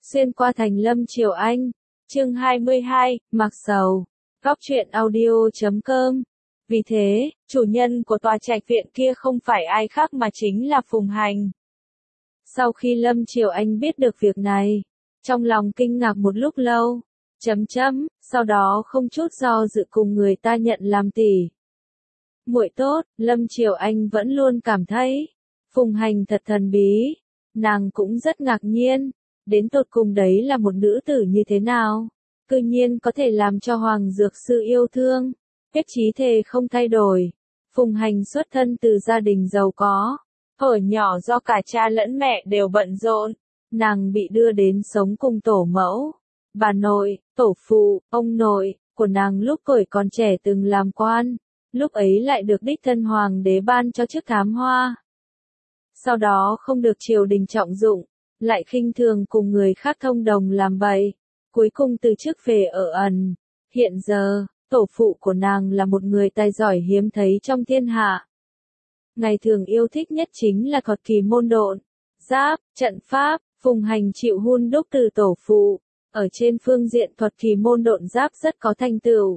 Xuyên qua thành Lâm Triều Anh, chương 22, Mặc Sầu, Góc truyện audio.com. Vì thế, chủ nhân của tòa trạch viện kia không phải ai khác mà chính là Phùng Hành. Sau khi Lâm Triều Anh biết được việc này, trong lòng kinh ngạc một lúc lâu, sau đó không chút do dự cùng người ta nhận làm tỷ. Muội tốt, Lâm Triều Anh vẫn luôn cảm thấy, Phùng Hành thật thần bí, nàng cũng rất ngạc nhiên, đến tột cùng đấy là một nữ tử như thế nào, cư nhiên có thể làm cho Hoàng Dược Sư yêu thương, quyết chí thề không thay đổi. Phùng Hành xuất thân từ gia đình giàu có, thuở nhỏ do cả cha lẫn mẹ đều bận rộn, nàng bị đưa đến sống cùng tổ mẫu, bà nội, tổ phụ, ông nội của nàng lúc tuổi còn trẻ từng làm quan, lúc ấy lại được đích thân hoàng đế ban cho chức thám hoa. Sau đó không được triều đình trọng dụng, lại khinh thường cùng người khác thông đồng làm bậy, cuối cùng từ chức về ở ẩn. Hiện giờ, tổ phụ của nàng là một người tài giỏi hiếm thấy trong thiên hạ. Ngày thường yêu thích nhất chính là thuật kỳ môn độn, giáp, trận pháp. Phùng Hành chịu hun đúc từ tổ phụ, ở trên phương diện thuật kỳ môn độn giáp rất có thành tựu,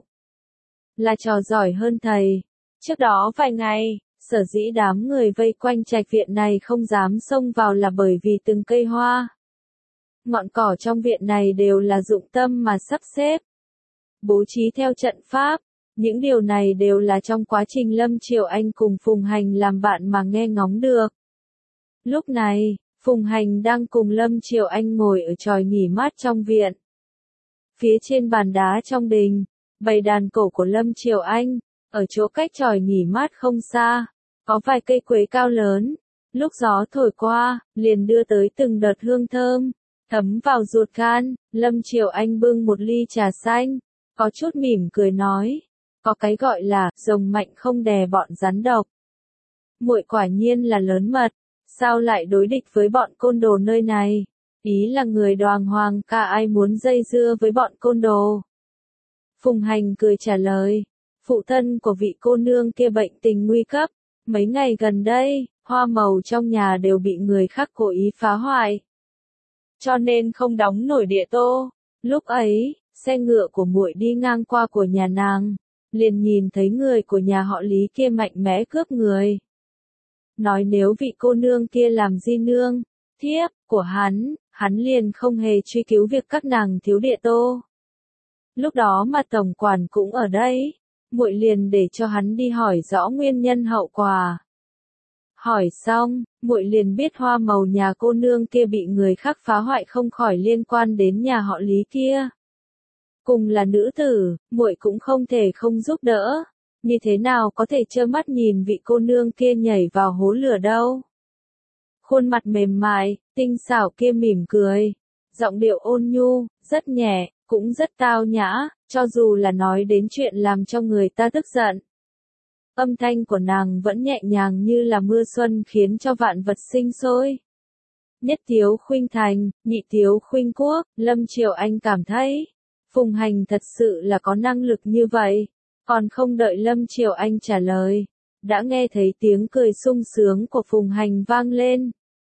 là trò giỏi hơn thầy. Trước đó vài ngày, sở dĩ đám người vây quanh trạch viện này không dám xông vào là bởi vì từng cây hoa, ngọn cỏ trong viện này đều là dụng tâm mà sắp xếp, bố trí theo trận pháp. Những điều này đều là trong quá trình Lâm Triều Anh cùng Phùng Hành làm bạn mà nghe ngóng được. Lúc này, Phùng Hành đang cùng Lâm Triều Anh ngồi ở chòi nghỉ mát trong viện. Phía trên bàn đá trong đình, bày đàn cổ của Lâm Triều Anh, ở chỗ cách chòi nghỉ mát không xa, có vài cây quế cao lớn, lúc gió thổi qua, liền đưa tới từng đợt hương thơm, thấm vào ruột gan. Lâm Triều Anh bưng một ly trà xanh, có chút mỉm cười nói, có cái gọi là, rồng mạnh không đè bọn rắn độc. Muội quả nhiên là lớn mật, sao lại đối địch với bọn côn đồ nơi này, ý là người Đoàng Hoàng ca ai muốn dây dưa với bọn côn đồ. Phùng Hành cười trả lời, phụ thân của vị cô nương kia bệnh tình nguy cấp, mấy ngày gần đây, hoa màu trong nhà đều bị người khác cố ý phá hoại, cho nên không đóng nổi địa tô. Lúc ấy, xe ngựa của muội đi ngang qua của nhà nàng, liền nhìn thấy người của nhà họ Lý kia mạnh mẽ cướp người. Nói nếu vị cô nương kia làm di nương, thiếp của hắn liền không hề truy cứu việc các nàng thiếu địa tô. Lúc đó mà tổng quản cũng ở đây, muội liền để cho hắn đi hỏi rõ nguyên nhân hậu quả. Hỏi xong, muội liền biết hoa màu nhà cô nương kia bị người khác phá hoại không khỏi liên quan đến nhà họ Lý kia. Cùng là nữ tử, muội cũng không thể không giúp đỡ. Như thế nào có thể trơ mắt nhìn vị cô nương kia nhảy vào hố lửa đâu. Khuôn mặt mềm mại, tinh xảo kia mỉm cười, giọng điệu ôn nhu, rất nhẹ, cũng rất tao nhã, cho dù là nói đến chuyện làm cho người ta tức giận. Âm thanh của nàng vẫn nhẹ nhàng như là mưa xuân khiến cho vạn vật sinh sôi. Nhất thiếu khuynh thành, nhị thiếu khuynh quốc, Lâm Triều Anh cảm thấy, Phùng Hành thật sự là có năng lực như vậy. Còn không đợi Lâm Triều Anh trả lời, đã nghe thấy tiếng cười sung sướng của Phùng Hành vang lên.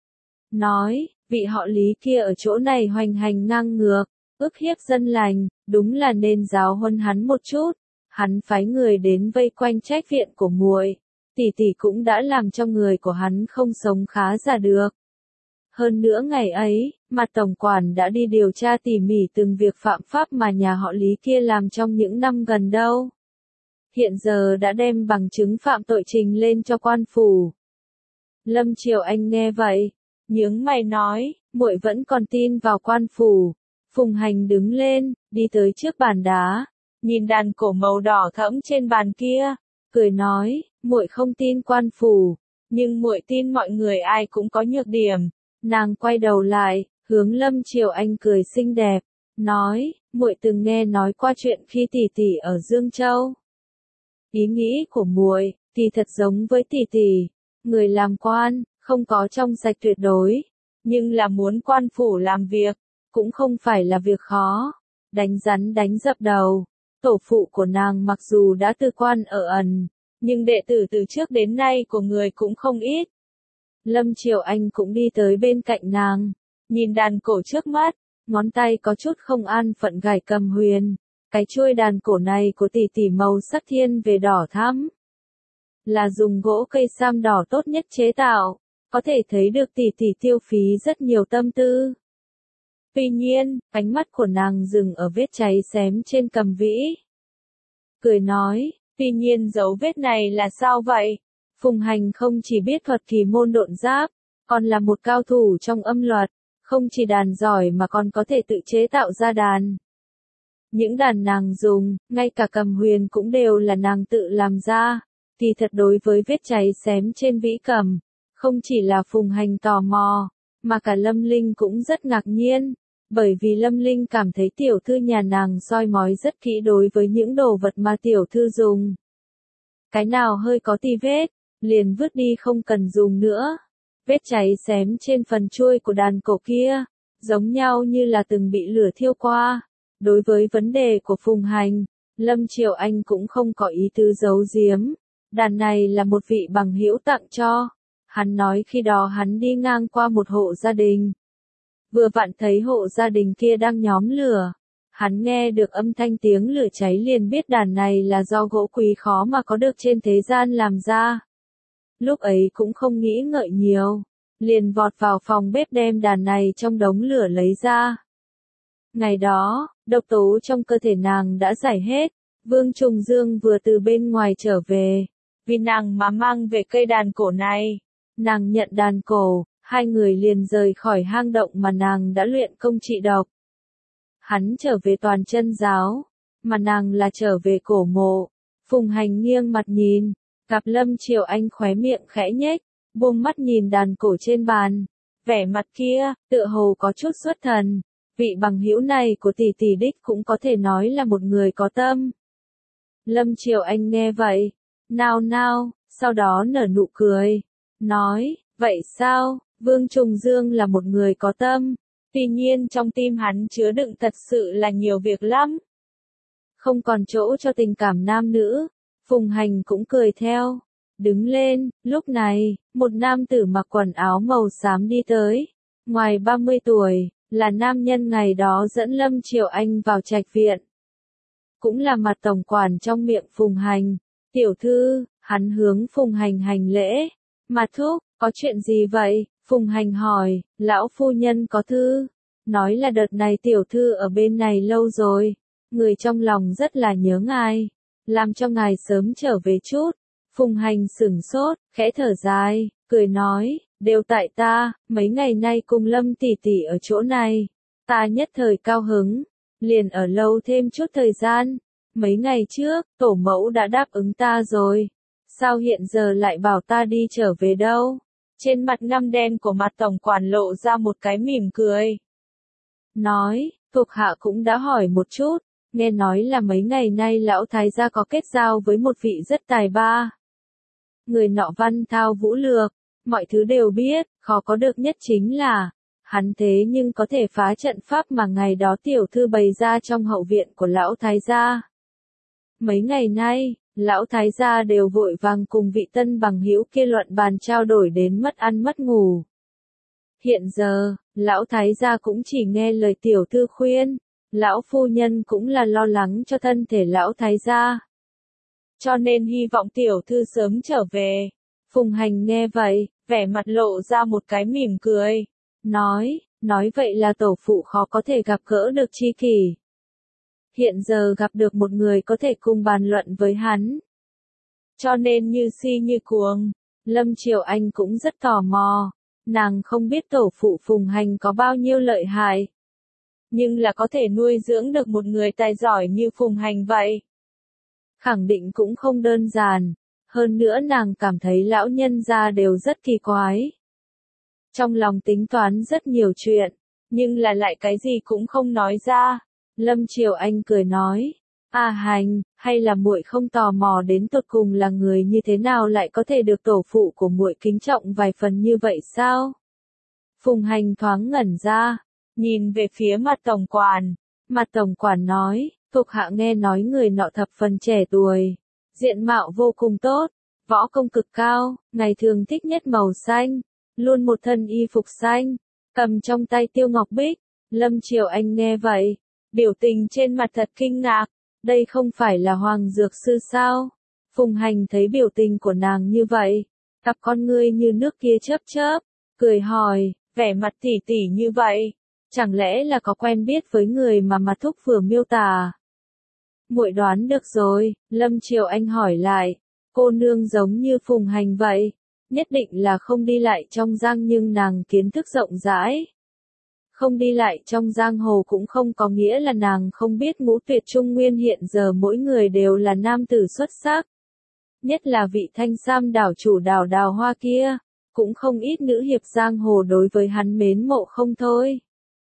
Nói, vị họ Lý kia ở chỗ này hoành hành ngang ngược, ức hiếp dân lành, đúng là nên giáo huấn hắn một chút. Hắn phái người đến vây quanh trách viện của muội, tỷ tỷ cũng đã làm cho người của hắn không sống khá giả được. Hơn nữa ngày ấy, mặt tổng quản đã đi điều tra tỉ mỉ từng việc phạm pháp mà nhà họ Lý kia làm trong những năm gần đâu. Hiện giờ đã đem bằng chứng phạm tội trình lên cho quan phủ. Lâm Triều Anh nghe vậy, nhướng mày nói, muội vẫn còn tin vào quan phủ. Phùng Hành đứng lên, đi tới trước bàn đá, nhìn đàn cổ màu đỏ thẫm trên bàn kia, cười nói, muội không tin quan phủ, nhưng muội tin mọi người ai cũng có nhược điểm. Nàng quay đầu lại, hướng Lâm Triều Anh cười xinh đẹp, nói, muội từng nghe nói qua chuyện khi tỷ tỷ ở Dương Châu. Ý nghĩ của muội thì thật giống với tỷ tỷ, người làm quan, không có trong sạch tuyệt đối, nhưng là muốn quan phủ làm việc, cũng không phải là việc khó. Đánh rắn đánh dập đầu, tổ phụ của nàng mặc dù đã từ quan ở ẩn, nhưng đệ tử từ trước đến nay của người cũng không ít. Lâm Triều Anh cũng đi tới bên cạnh nàng, nhìn đàn cổ trước mắt, ngón tay có chút không an phận gảy cầm huyền. Cái chuôi đàn cổ này của tỷ tỷ màu sắc thiên về đỏ thắm. Là dùng gỗ cây sam đỏ tốt nhất chế tạo, có thể thấy được tỷ tỷ tiêu phí rất nhiều tâm tư. Tuy nhiên, ánh mắt của nàng dừng ở vết cháy xém trên cầm vĩ. Cười nói, tuy nhiên dấu vết này là sao vậy? Phùng Hành không chỉ biết thuật kỳ môn độn giáp, còn là một cao thủ trong âm luật, không chỉ đàn giỏi mà còn có thể tự chế tạo ra đàn. Những đàn nàng dùng, ngay cả cầm huyền cũng đều là nàng tự làm ra. Thì thật đối với vết cháy xém trên vĩ cầm, không chỉ là Phùng Hành tò mò, mà cả Lâm Linh cũng rất ngạc nhiên, bởi vì Lâm Linh cảm thấy tiểu thư nhà nàng soi mói rất kỹ đối với những đồ vật mà tiểu thư dùng. Cái nào hơi có tì vết, liền vứt đi không cần dùng nữa. Vết cháy xém trên phần chuôi của đàn cổ kia, giống nhau như là từng bị lửa thiêu qua. Đối với vấn đề của Phùng Hành, Lâm Triều Anh cũng không có ý tứ giấu giếm. Đàn này là một vị bằng hữu tặng cho. Hắn nói khi đó hắn đi ngang qua một hộ gia đình. Vừa vặn thấy hộ gia đình kia đang nhóm lửa. Hắn nghe được âm thanh tiếng lửa cháy liền biết đàn này là do gỗ quý khó mà có được trên thế gian làm ra. Lúc ấy cũng không nghĩ ngợi nhiều. Liền vọt vào phòng bếp đem đàn này trong đống lửa lấy ra. Ngày đó, độc tố trong cơ thể nàng đã giải hết. Vương Trùng Dương vừa từ bên ngoài trở về. Vì nàng mà mang về cây đàn cổ này. Nàng nhận đàn cổ, hai người liền rời khỏi hang động mà nàng đã luyện công trị độc. Hắn trở về toàn chân giáo, mà nàng là trở về cổ mộ. Phùng Hành nghiêng mặt nhìn, gặp Lâm Triều Anh khóe miệng khẽ nhếch, buông mắt nhìn đàn cổ trên bàn. Vẻ mặt kia, tựa hồ có chút xuất thần. Vị bằng hữu này của tỷ tỷ đích cũng có thể nói là một người có tâm. Lâm Triều Anh nghe vậy, nao, sau đó nở nụ cười, nói, vậy sao, Vương Trùng Dương là một người có tâm, tuy nhiên trong tim hắn chứa đựng thật sự là nhiều việc lắm. Không còn chỗ cho tình cảm nam nữ, Phùng Hành cũng cười theo, đứng lên, lúc này, một nam tử mặc quần áo màu xám đi tới, ngoài 30 tuổi, là nam nhân ngày đó dẫn Lâm Triều Anh vào trạch viện. Cũng là mặt tổng quản trong miệng Phùng Hành, tiểu thư, hắn hướng Phùng Hành hành lễ, mặt thúc, có chuyện gì vậy, Phùng Hành hỏi, lão phu nhân có thư, nói là đợt này tiểu thư ở bên này lâu rồi, người trong lòng rất là nhớ ngài, làm cho ngài sớm trở về chút. Phùng Hành sửng sốt, khẽ thở dài, cười nói, đều tại ta, mấy ngày nay cùng Lâm tỷ tỷ ở chỗ này, ta nhất thời cao hứng, liền ở lâu thêm chút thời gian. Mấy ngày trước, tổ mẫu đã đáp ứng ta rồi, sao hiện giờ lại bảo ta đi trở về đâu? Trên mặt ngăm đen của mặt tổng quản lộ ra một cái mỉm cười. Nói, thuộc hạ cũng đã hỏi một chút, nghe nói là mấy ngày nay lão thái gia có kết giao với một vị rất tài ba. Người nọ văn thao vũ lược, mọi thứ đều biết, khó có được nhất chính là, hắn thế nhưng có thể phá trận pháp mà ngày đó tiểu thư bày ra trong hậu viện của lão thái gia. Mấy ngày nay, lão thái gia đều vội vàng cùng vị tân bằng hữu kia luận bàn trao đổi đến mất ăn mất ngủ. Hiện giờ, lão thái gia cũng chỉ nghe lời tiểu thư khuyên, lão phu nhân cũng là lo lắng cho thân thể lão thái gia. Cho nên hy vọng tiểu thư sớm trở về. Phùng Hành nghe vậy, vẻ mặt lộ ra một cái mỉm cười. Nói vậy là tổ phụ khó có thể gặp gỡ được tri kỷ. Hiện giờ gặp được một người có thể cùng bàn luận với hắn. Cho nên như si như cuồng, Lâm Triều Anh cũng rất tò mò. Nàng không biết tổ phụ Phùng Hành có bao nhiêu lợi hại. Nhưng là có thể nuôi dưỡng được một người tài giỏi như Phùng Hành vậy. Khẳng định cũng không đơn giản. Hơn nữa nàng cảm thấy lão nhân gia đều rất kỳ quái. Trong lòng tính toán rất nhiều chuyện, nhưng là lại cái gì cũng không nói ra. Lâm Triều Anh cười nói, Hành, hay là muội không tò mò đến tột cùng là người như thế nào lại có thể được tổ phụ của muội kính trọng vài phần như vậy sao? Phùng Hành thoáng ngẩn ra, nhìn về phía mặt tổng quản. Mặt tổng quản nói, thuộc hạ nghe nói người nọ thập phần trẻ tuổi, diện mạo vô cùng tốt, võ công cực cao, ngày thường thích nhất màu xanh, luôn một thân y phục xanh, cầm trong tay tiêu ngọc bích, Lâm Triều Anh nghe vậy, biểu tình trên mặt thật kinh ngạc, đây không phải là Hoàng Dược Sư sao? Phùng Hành thấy biểu tình của nàng như vậy, cặp con ngươi như nước kia chớp chớp, cười hỏi, vẻ mặt tỉ tỉ như vậy, chẳng lẽ là có quen biết với người mà mặt thúc vừa miêu tả? Muội đoán được rồi, Lâm Triều Anh hỏi lại, cô nương giống như Phùng Hành vậy, nhất định là không đi lại trong giang nhưng nàng kiến thức rộng rãi. Không đi lại trong giang hồ cũng không có nghĩa là nàng không biết ngũ tuyệt trung nguyên hiện giờ mỗi người đều là nam tử xuất sắc. Nhất là vị Thanh Sam đảo chủ đảo Đào Hoa kia, cũng không ít nữ hiệp giang hồ đối với hắn mến mộ không thôi.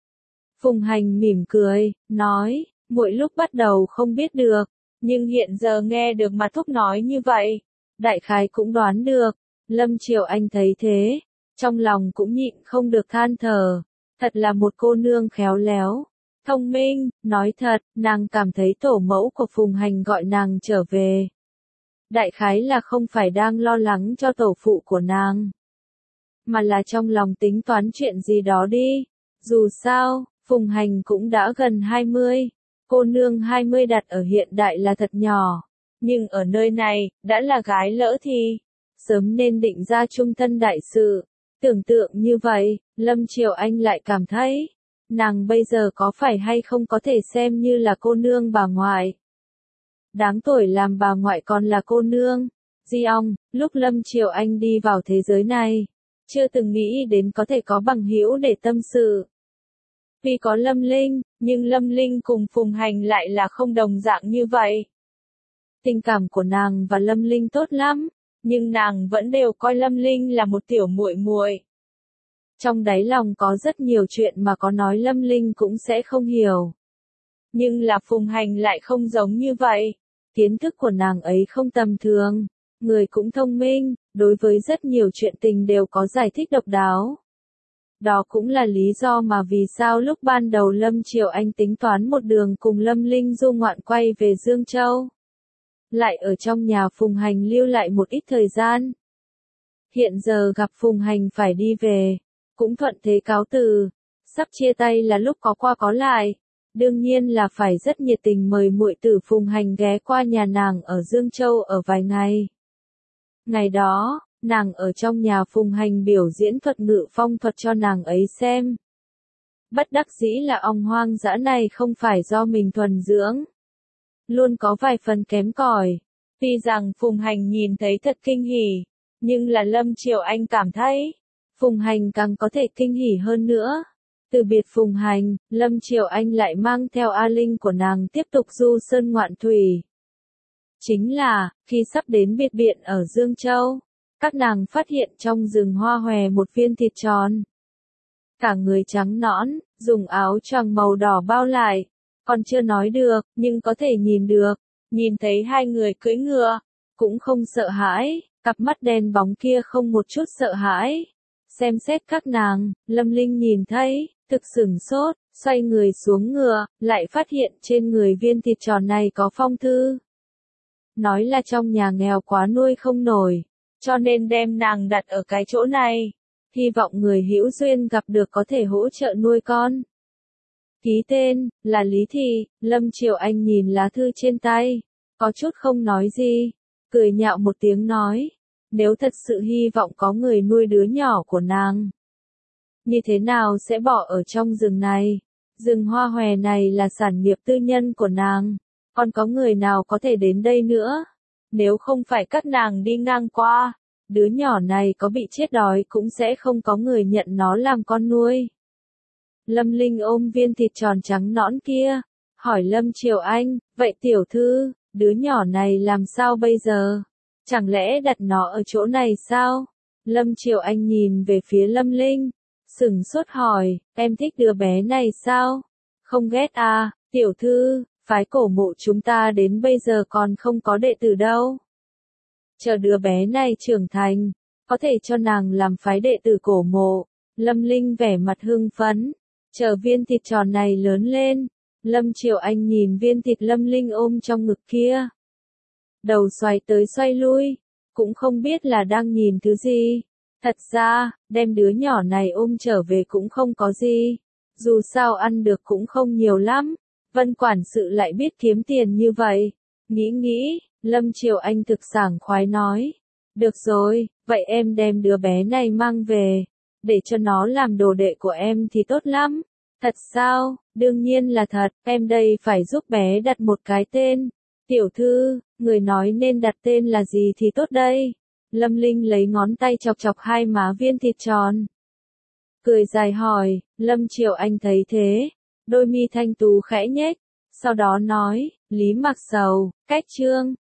Phùng Hành mỉm cười, nói, muội lúc bắt đầu không biết được, nhưng hiện giờ nghe được mặt thúc nói như vậy, đại khái cũng đoán được. Lâm Triều Anh thấy thế, trong lòng cũng nhịn không được than thở, thật là một cô nương khéo léo, thông minh, nói thật, nàng cảm thấy tổ mẫu của Phùng Hành gọi nàng trở về. Đại khái là không phải đang lo lắng cho tổ phụ của nàng, mà là trong lòng tính toán chuyện gì đó đi. Dù sao, Phùng Hành cũng đã gần 20, cô nương 20 đặt ở hiện đại là thật nhỏ, nhưng ở nơi này, đã là gái lỡ thì, sớm nên định ra trung thân đại sự. Tưởng tượng như vậy, Lâm Triều Anh lại cảm thấy, nàng bây giờ có phải hay không có thể xem như là cô nương bà ngoại. Đáng tuổi làm bà ngoại còn là cô nương. Di ong, lúc Lâm Triều Anh đi vào thế giới này, chưa từng nghĩ đến có thể có bằng hữu để tâm sự. Tuy có Lâm Linh, nhưng Lâm Linh cùng Phùng Hành lại là không đồng dạng như vậy. Tình cảm của nàng và Lâm Linh tốt lắm, nhưng nàng vẫn đều coi Lâm Linh là một tiểu muội muội. Trong đáy lòng có rất nhiều chuyện mà có nói Lâm Linh cũng sẽ không hiểu. Nhưng là Phùng Hành lại không giống như vậy. Kiến thức của nàng ấy không tầm thường, người cũng thông minh, đối với rất nhiều chuyện tình đều có giải thích độc đáo. Đó cũng là lý do mà vì sao lúc ban đầu Lâm Triều Anh tính toán một đường cùng Lâm Linh du ngoạn quay về Dương Châu. Lại ở trong nhà Phùng Hành lưu lại một ít thời gian. Hiện giờ gặp Phùng Hành phải đi về, cũng thuận thế cáo từ, sắp chia tay là lúc có qua có lại. Đương nhiên là phải rất nhiệt tình mời muội tử Phùng Hành ghé qua nhà nàng ở Dương Châu ở vài ngày. Ngày đó, nàng ở trong nhà Phùng Hành biểu diễn thuật ngự phong thuật cho nàng ấy xem. Bất đắc dĩ là ong hoang dã này không phải do mình thuần dưỡng, luôn có vài phần kém cỏi. Tuy rằng Phùng Hành nhìn thấy thật kinh hỉ, nhưng là Lâm Triều Anh cảm thấy, Phùng Hành càng có thể kinh hỉ hơn nữa. Từ biệt Phùng Hành, Lâm Triều Anh lại mang theo A Linh của nàng tiếp tục du sơn ngoạn thủy. Chính là, khi sắp đến biệt viện ở Dương Châu, các nàng phát hiện trong rừng hoa hòe một viên thịt tròn. Cả người trắng nõn, dùng áo choàng màu đỏ bao lại, còn chưa nói được, nhưng có thể nhìn được. Nhìn thấy hai người cưỡi ngựa, cũng không sợ hãi, cặp mắt đen bóng kia không một chút sợ hãi. Xem xét các nàng, Lâm Linh nhìn thấy, thực sửng sốt, xoay người xuống ngựa, lại phát hiện trên người viên thịt tròn này có phong thư. Nói là trong nhà nghèo quá nuôi không nổi, cho nên đem nàng đặt ở cái chỗ này. Hy vọng người hữu duyên gặp được có thể hỗ trợ nuôi con. Ký tên, là Lý Thị. Lâm Triều Anh nhìn lá thư trên tay, có chút không nói gì, cười nhạo một tiếng nói, nếu thật sự hy vọng có người nuôi đứa nhỏ của nàng, như thế nào sẽ bỏ ở trong rừng này? Rừng hoa hòe này là sản nghiệp tư nhân của nàng, còn có người nào có thể đến đây nữa? Nếu không phải các nàng đi ngang qua, đứa nhỏ này có bị chết đói cũng sẽ không có người nhận nó làm con nuôi. Lâm Linh ôm viên thịt tròn trắng nõn kia, hỏi Lâm Triều Anh, vậy tiểu thư, đứa nhỏ này làm sao bây giờ? Chẳng lẽ đặt nó ở chỗ này sao? Lâm Triều Anh nhìn về phía Lâm Linh, sửng sốt hỏi, em thích đứa bé này sao? Không ghét à, tiểu thư, phái cổ mộ chúng ta đến bây giờ còn không có đệ tử đâu. Chờ đứa bé này trưởng thành, có thể cho nàng làm phái đệ tử cổ mộ. Lâm Linh vẻ mặt hưng phấn, chờ viên thịt tròn này lớn lên. Lâm Triều Anh nhìn viên thịt Lâm Linh ôm trong ngực kia, đầu xoay tới xoay lui, cũng không biết là đang nhìn thứ gì. Thật ra, đem đứa nhỏ này ôm trở về cũng không có gì. Dù sao ăn được cũng không nhiều lắm. Vân quản sự lại biết kiếm tiền như vậy. Nghĩ, Lâm Triều Anh thực sảng khoái nói. Được rồi, vậy em đem đứa bé này mang về. Để cho nó làm đồ đệ của em thì tốt lắm. Thật sao? Đương nhiên là thật, em đây phải giúp bé đặt một cái tên. Tiểu thư, người nói nên đặt tên là gì thì tốt đây? Lâm Linh lấy ngón tay chọc chọc hai má viên thịt tròn. Cười dài hỏi, Lâm Triều Anh thấy thế. Đôi mi thanh tú khẽ nhếch. Sau đó nói, Lý Mạc Sầu, cách chương.